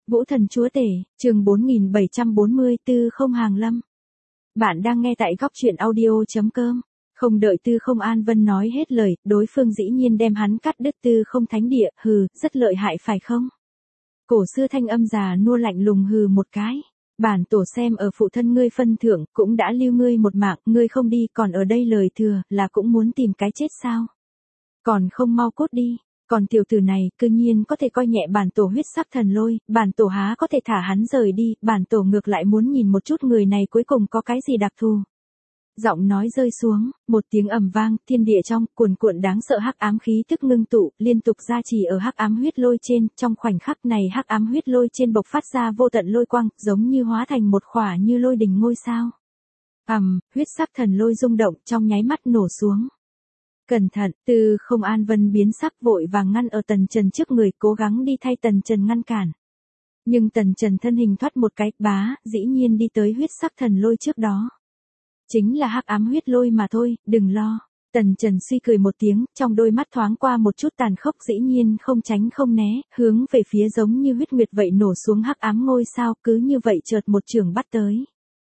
Vũ thần chúa tể, chương 4740 Tư Không Hàng Lâm. Bạn đang nghe tại góc truyện audio.com. Không đợi Tư Không An Vân nói hết lời, đối phương dĩ nhiên đem hắn cắt đứt. Tư Không Thánh Địa, hừ, rất lợi hại phải không? Cổ xưa thanh âm già nua lạnh lùng hừ một cái. Bản tổ xem ở phụ thân ngươi phân thượng, cũng đã lưu ngươi một mạng, ngươi không đi, còn ở đây lời thừa, là cũng muốn tìm cái chết sao? Còn không mau cút đi. Còn tiểu tử này, cư nhiên có thể coi nhẹ bản tổ huyết sắc thần lôi, bản tổ há có thể thả hắn rời đi, bản tổ ngược lại muốn nhìn một chút người này cuối cùng có cái gì đặc thù. Giọng nói rơi xuống, một tiếng ầm vang, thiên địa trong, cuồn cuộn đáng sợ hắc ám khí tức ngưng tụ, liên tục gia trì ở hắc ám huyết lôi trên, trong khoảnh khắc này hắc ám huyết lôi trên bộc phát ra vô tận lôi quang, giống như hóa thành một khỏa như lôi đỉnh ngôi sao. Huyết sắc thần lôi rung động, trong nháy mắt nổ xuống. Cẩn thận, Tư Không An Vân biến sắc vội vàng ngăn ở Tần Trần trước người, cố gắng đi thay Tần Trần ngăn cản. Nhưng Tần Trần thân hình thoát một cái, dĩ nhiên đi tới huyết sắc thần lôi trước đó. Chính là hắc ám huyết lôi mà thôi, đừng lo. Tần Trần suy cười một tiếng, trong đôi mắt thoáng qua một chút tàn khốc, dĩ nhiên không tránh không né, hướng về phía giống như huyết nguyệt vậy nổ xuống hắc ám ngôi sao, cứ như vậy chợt một chưởng bắt tới.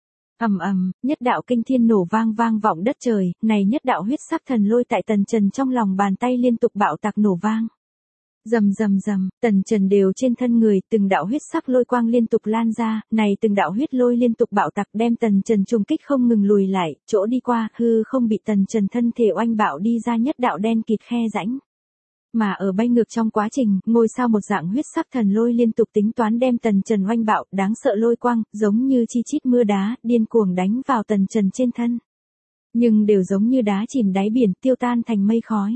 Nhất đạo kinh thiên nổ vang vọng đất trời, này nhất đạo huyết sắc thần lôi tại Tần Trần trong lòng bàn tay liên tục bạo tạc nổ vang. Rầm, Tần Trần đều trên thân người, từng đạo huyết sắc lôi quang liên tục lan ra, này từng đạo huyết lôi liên tục bạo tạc đem Tần Trần trùng kích không ngừng lùi lại, chỗ đi qua, hư không bị Tần Trần thân thể oanh bạo đi ra nhất đạo đen kịt khe rãnh. Mà ở bay ngược trong quá trình, ngôi sao một dạng huyết sắc thần lôi liên tục tính toán đem Tần Trần oanh bạo, đáng sợ lôi quang, giống như chi chít mưa đá, điên cuồng đánh vào Tần Trần trên thân. Nhưng đều giống như đá chìm đáy biển, tiêu tan thành mây khói.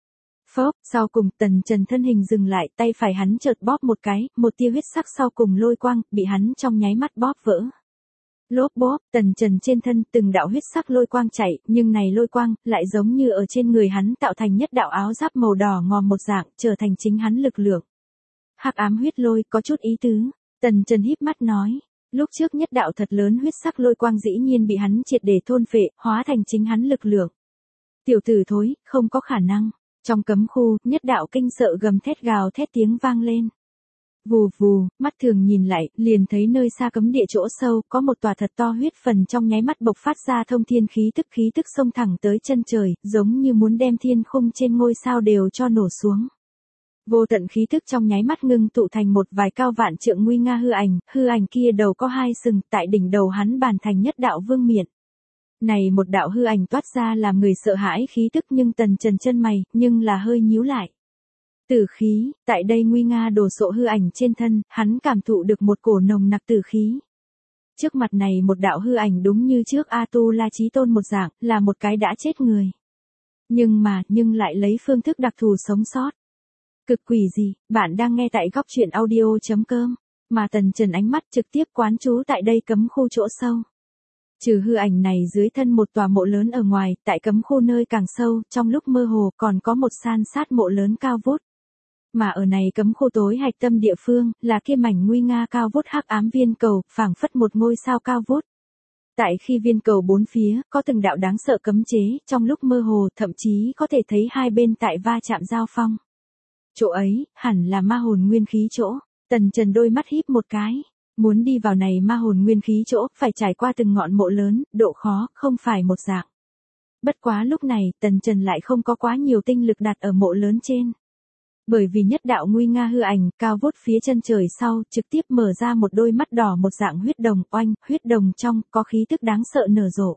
Sau cùng Tần Trần thân hình dừng lại, tay phải hắn chợt bóp một cái, một tia huyết sắc sau cùng lôi quang, bị hắn trong nháy mắt bóp vỡ. Lốp bốp, Tần Trần trên thân từng đạo huyết sắc lôi quang chạy, nhưng này lôi quang, lại giống như ở trên người hắn tạo thành nhất đạo áo giáp màu đỏ ngòm một dạng, trở thành chính hắn lực lượng. Hắc ám huyết lôi, có chút ý tứ. Tần Trần híp mắt nói, lúc trước nhất đạo thật lớn huyết sắc lôi quang dĩ nhiên bị hắn triệt để thôn phệ, hóa thành chính hắn lực lượng. Tiểu tử thối, không có khả năng. Trong cấm khu, nhất đạo kinh sợ gầm thét gào thét tiếng vang lên. Vù vù, mắt thường nhìn lại, liền thấy nơi xa cấm địa chỗ sâu, có một tòa thật to huyết phần trong nháy mắt bộc phát ra thông thiên khí tức xông thẳng tới chân trời, giống như muốn đem thiên khung trên ngôi sao đều cho nổ xuống. Vô tận khí tức trong nháy mắt ngưng tụ thành một vài cao vạn trượng nguy nga hư ảnh kia đầu có hai sừng, tại đỉnh đầu hắn bàn thành nhất đạo vương miện. Này một đạo hư ảnh toát ra làm người sợ hãi khí tức, nhưng Tần Trần chân mày, nhưng là hơi nhíu lại. Tử khí, tại đây nguy nga đồ sộ hư ảnh trên thân, hắn cảm thụ được một cổ nồng nặc tử khí. Trước mặt này một đạo hư ảnh đúng như trước A-tu-la Chí Tôn một dạng, là một cái đã chết người. Nhưng lại lấy phương thức đặc thù sống sót. Cực quỷ gì, bạn đang nghe tại góc truyện audio.com, mà Tần Trần ánh mắt trực tiếp quán trú tại đây cấm khu chỗ sâu. Trừ hư ảnh này dưới thân một tòa mộ lớn ở ngoài, tại cấm khu nơi càng sâu, trong lúc mơ hồ còn có một san sát mộ lớn cao vút. Mà ở này cấm khu tối hạch tâm địa phương, là kia mảnh nguy nga cao vút hắc ám viên cầu, phảng phất một ngôi sao cao vút. Tại khi viên cầu bốn phía, có từng đạo đáng sợ cấm chế, trong lúc mơ hồ, thậm chí có thể thấy hai bên tại va chạm giao phong. Chỗ ấy, hẳn là ma hồn nguyên khí chỗ. Tần Trần đôi mắt híp một cái. Muốn đi vào này ma hồn nguyên khí chỗ, phải trải qua từng ngọn mộ lớn, độ khó, không phải một dạng. Bất quá lúc này, Tần Trần lại không có quá nhiều tinh lực đặt ở mộ lớn trên. Bởi vì nhất đạo nguy nga hư ảnh, cao vút phía chân trời sau, trực tiếp mở ra một đôi mắt đỏ một dạng huyết đồng, huyết đồng trong, có khí tức đáng sợ nở rộ.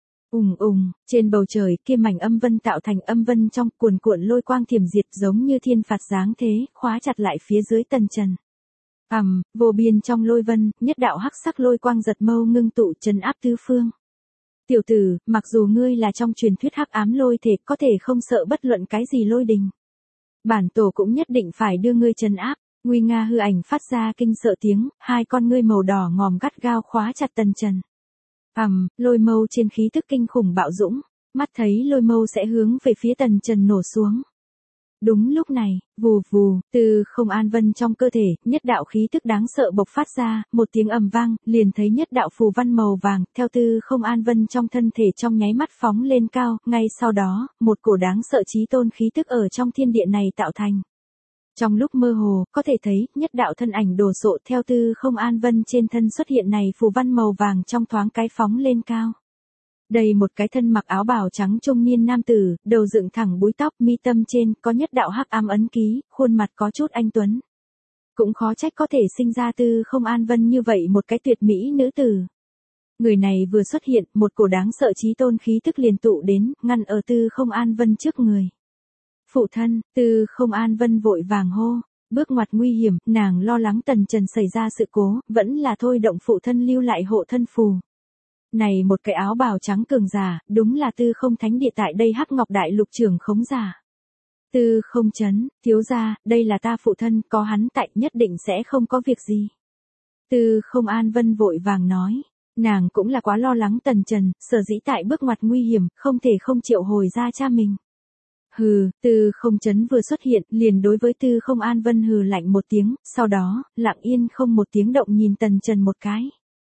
Trên bầu trời, kia mảnh âm vân tạo thành âm vân trong, cuồn cuộn lôi quang thiểm diệt giống như thiên phạt giáng thế, khóa chặt lại phía dưới Tần Trần. Vô biên trong lôi vân, nhất đạo hắc sắc lôi quang giật mâu ngưng tụ trấn áp tứ phương. Tiểu tử, mặc dù ngươi là trong truyền thuyết hắc ám lôi thể, có thể không sợ bất luận cái gì lôi đình. Bản tổ cũng nhất định phải đưa ngươi trấn áp. Nguy nga hư ảnh phát ra kinh sợ tiếng, hai con ngươi màu đỏ ngòm gắt gao khóa chặt Tần Trần. Lôi mâu trên khí tức kinh khủng bạo dũng, mắt thấy lôi mâu sẽ hướng về phía Tần Trần nổ xuống. Đúng lúc này, vù vù, Tư Không An Vân trong cơ thể, nhất đạo khí tức đáng sợ bộc phát ra, một tiếng ầm vang, liền thấy nhất đạo phù văn màu vàng, theo Tư Không An Vân trong thân thể trong nháy mắt phóng lên cao, ngay sau đó, một cổ đáng sợ chí tôn khí tức ở trong thiên địa này tạo thành. Trong lúc mơ hồ, có thể thấy, nhất đạo thân ảnh đồ sộ theo Tư Không An Vân trên thân xuất hiện này phù văn màu vàng trong thoáng cái phóng lên cao. Đây một cái thân mặc áo bào trắng trung niên nam tử, đầu dựng thẳng búi tóc, mi tâm trên có nhất đạo hắc ám ấn ký, khuôn mặt có chút anh tuấn. Cũng khó trách có thể sinh ra Tư Không An Vân như vậy một cái tuyệt mỹ nữ tử. Người này vừa xuất hiện, một cổ đáng sợ chí tôn khí tức liền tụ đến, ngăn ở Tư Không An Vân trước người. Phụ thân, Tư Không An Vân vội vàng hô, bước ngoặt nguy hiểm, nàng lo lắng Tần Trần xảy ra sự cố, vẫn là thôi động phụ thân lưu lại hộ thân phù. Này một cái áo bào trắng cường giả, đúng là Tư Không Thánh Địa tại đây Hắc Ngọc Đại Lục trưởng khống giả. Tư Không Chấn, thiếu gia, đây là ta phụ thân, có hắn tại nhất định sẽ không có việc gì. Tư Không An Vân vội vàng nói, nàng cũng là quá lo lắng Tần Trần, sở dĩ tại bước ngoặt nguy hiểm, không thể không triệu hồi ra cha mình. Hừ, Tư Không Chấn vừa xuất hiện, liền đối với Tư Không An Vân hừ lạnh một tiếng, sau đó, lặng yên không một tiếng động nhìn Tần Trần một cái.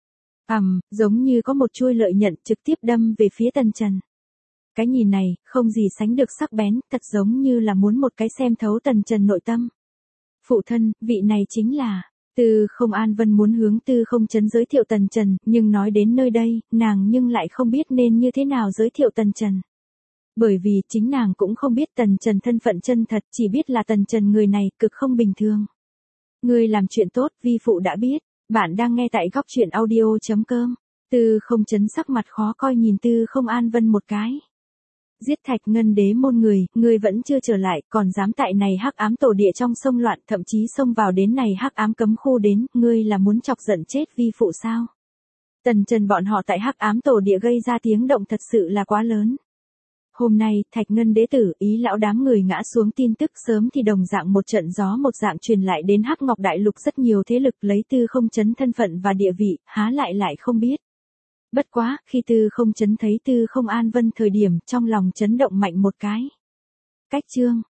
Giống như có một chuôi lợi nhận trực tiếp đâm về phía Tần Trần. Cái nhìn này, không gì sánh được sắc bén, thật giống như là muốn một cái xem thấu Tần Trần nội tâm. Phụ thân, vị này chính là, Tư Không An Vân muốn hướng Tư Không Chấn giới thiệu Tần Trần, nhưng nói đến nơi đây, nàng nhưng lại không biết nên như thế nào giới thiệu Tần Trần. Bởi vì chính nàng cũng không biết Tần Trần thân phận chân thật, chỉ biết là Tần Trần người này cực không bình thường. Người làm chuyện tốt, vi phụ đã biết. Bạn đang nghe tại góc truyện audio.com. Tư Không Chấn sắc mặt khó coi nhìn Tư Không An Vân một cái. Giết Thạch Ngân Đế môn người vẫn chưa trở lại, còn dám tại này hắc ám tổ địa trong sông loạn, thậm chí xông vào đến này hắc ám cấm khu đến, ngươi là muốn chọc giận chết vi phụ sao? Tần Trần bọn họ tại hắc ám tổ địa gây ra tiếng động thật sự là quá lớn. Hôm nay, Thạch Ngân Đế tử, Ý lão đám người ngã xuống tin tức sớm thì đồng dạng một trận gió một dạng truyền lại đến Hắc Ngọc Đại Lục, rất nhiều thế lực lấy Tư Không Chấn thân phận và địa vị, há lại không biết. Bất quá, khi Tư Không Chấn thấy Tư Không An Vân thời điểm, trong lòng chấn động mạnh một cái. Cách chương